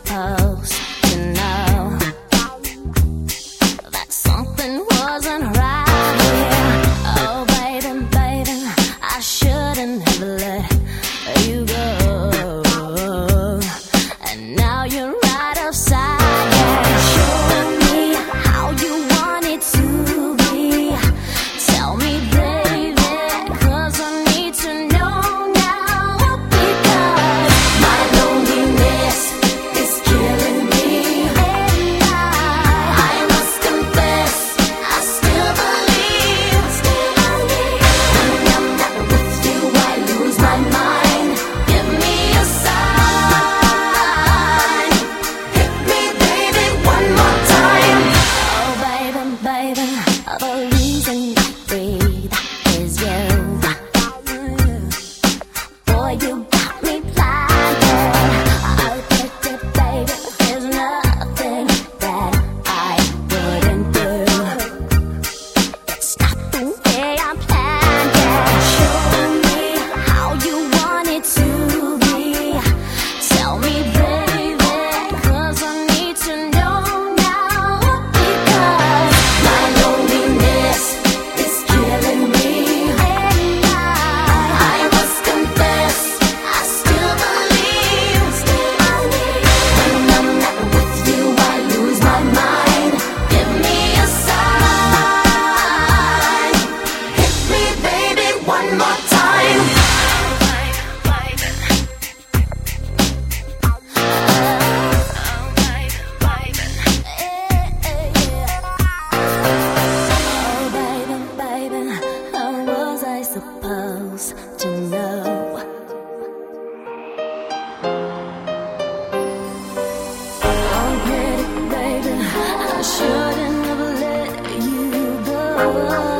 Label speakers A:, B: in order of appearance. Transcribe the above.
A: supposed to know that something wasn't right here? Oh, baby, baby, I shouldn't have let you go. And now you're right outside. Show me how you want it to be. Tell me, baby, 'cause I need to know now. Because my loneliness is killing me, and I must confess, I still believe. When I'm not with you, I lose my mind. Give me a sign. Hit me, baby, one more time. Oh, baby, baby, the reason I breathe is you. Boy, you got me blinded. Oh, baby, there's nothing that I wouldn't do. It's not the way I planned it. Show me how you want it to be. Tell me, baby, 'cause I need to know now. Because my loneliness is killing me, and I must confess, I still believe. When I'm not with you, I lose my mind. Give me a sign. Hit me, baby, one more time. Oh, baby, baby, how was I supposed to know? Oh, pretty baby, I shouldn't have let you go.